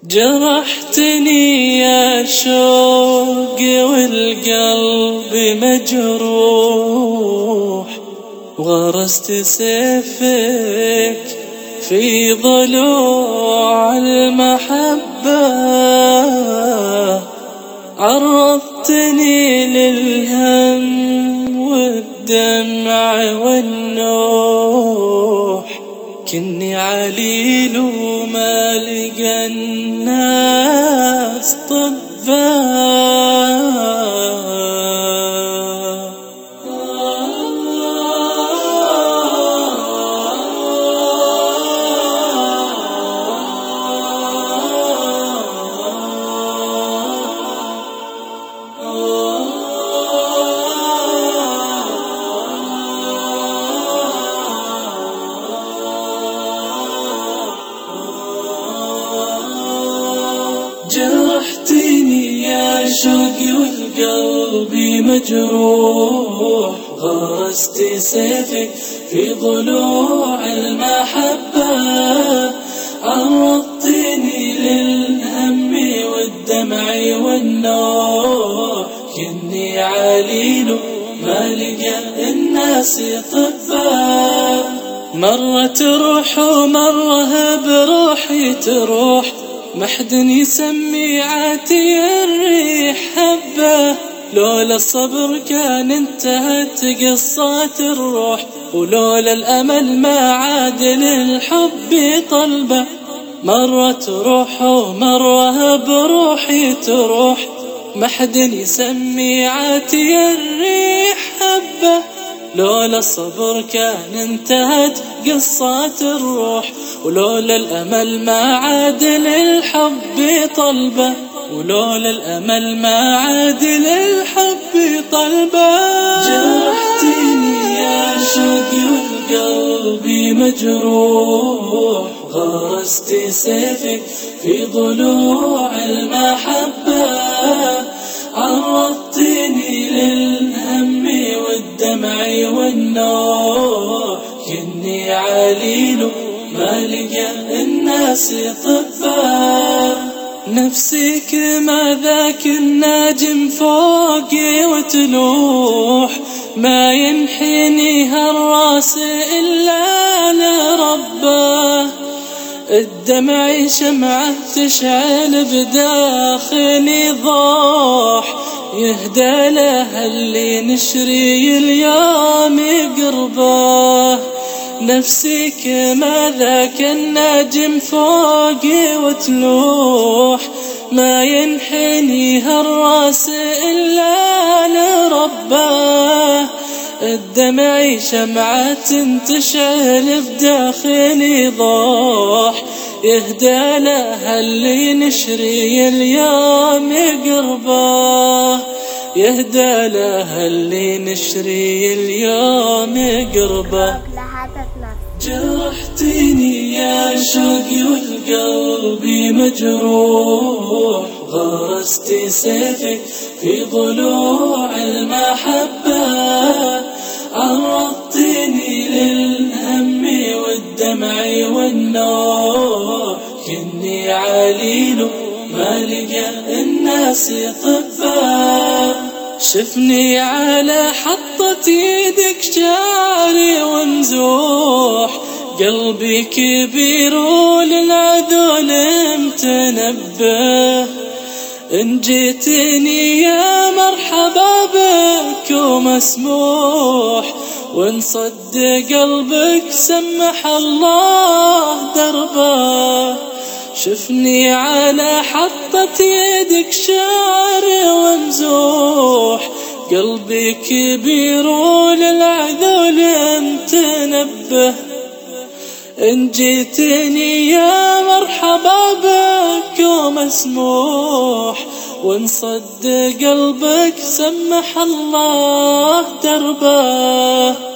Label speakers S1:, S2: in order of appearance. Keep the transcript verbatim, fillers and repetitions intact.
S1: جرحتني يا شوقي والقلب مجروح، وغرست سيفك في ضلوع المحبة، عرضتني للهم والدمع والنوح، كني عليل وما لقى الناس طباه. جرحتني يا شوقي والقلب مجروح، غرست سيفك في ضلوع المحبة، عرضتني للهم والدمع والنوح، كني عليل ما لقى الناس طباه. مرة تروح ومرة بروحي تروح، محد يسمي عاتي الريح حبة، لولا الصبر كان انتهت قصات الروح، ولولا الأمل ما عاد للحب طلبة. مرة تروح ومرة بروحي تروح، محد يسمي عاتي الريح حبة، لولا الصبر كان انتهت قصات الروح، ولولا الأمل ما عاد للحب طلبة، ولولا الأمل ما عاد للحب طلبة. جرحتني يا شوقي والقلب مجروح، غرست سيفك في ضلوع المحبة، عرضتني للهم والدمع والنوح، كني عليل ما لقى الناس طباه. نفسك ما ذاك الناجم فوقي وتلوح، ما ينحني هالراس إلا لربه، الدمع شمعة تشعل بداخلي ضوح، يهدى له اللي نشري اليوم قربه. نفسك ما ذاك الناجم فوقي وتلوح، ما ينحني هالراس إلا لربه، الدمع شمعة تشعل بداخلي ضوح، يهدى له اللي نشري اليوم قربه، يهدى له اللي نشري اليوم قربه. جرحتني يا شوقي والقلب مجروح، غرست سيفك في ضلوع المحبة، عرضتني للهم والدمع والنوح، كني عليل ما لقى الناس طباه. شفني على حطة يدك شعري ومزوح، قلبي كبير وللعذول متنبه، إن جيتني يا مرحبا بك ومسموح، وإن صد قلبك سمح الله دربه. شفني على حطة يدك شعري ومزوح، قلبي كبير وللعذول متنبه، إن جيتني يا مرحبا بك ومسموح، وإن صد قلبك سمح الله دربه.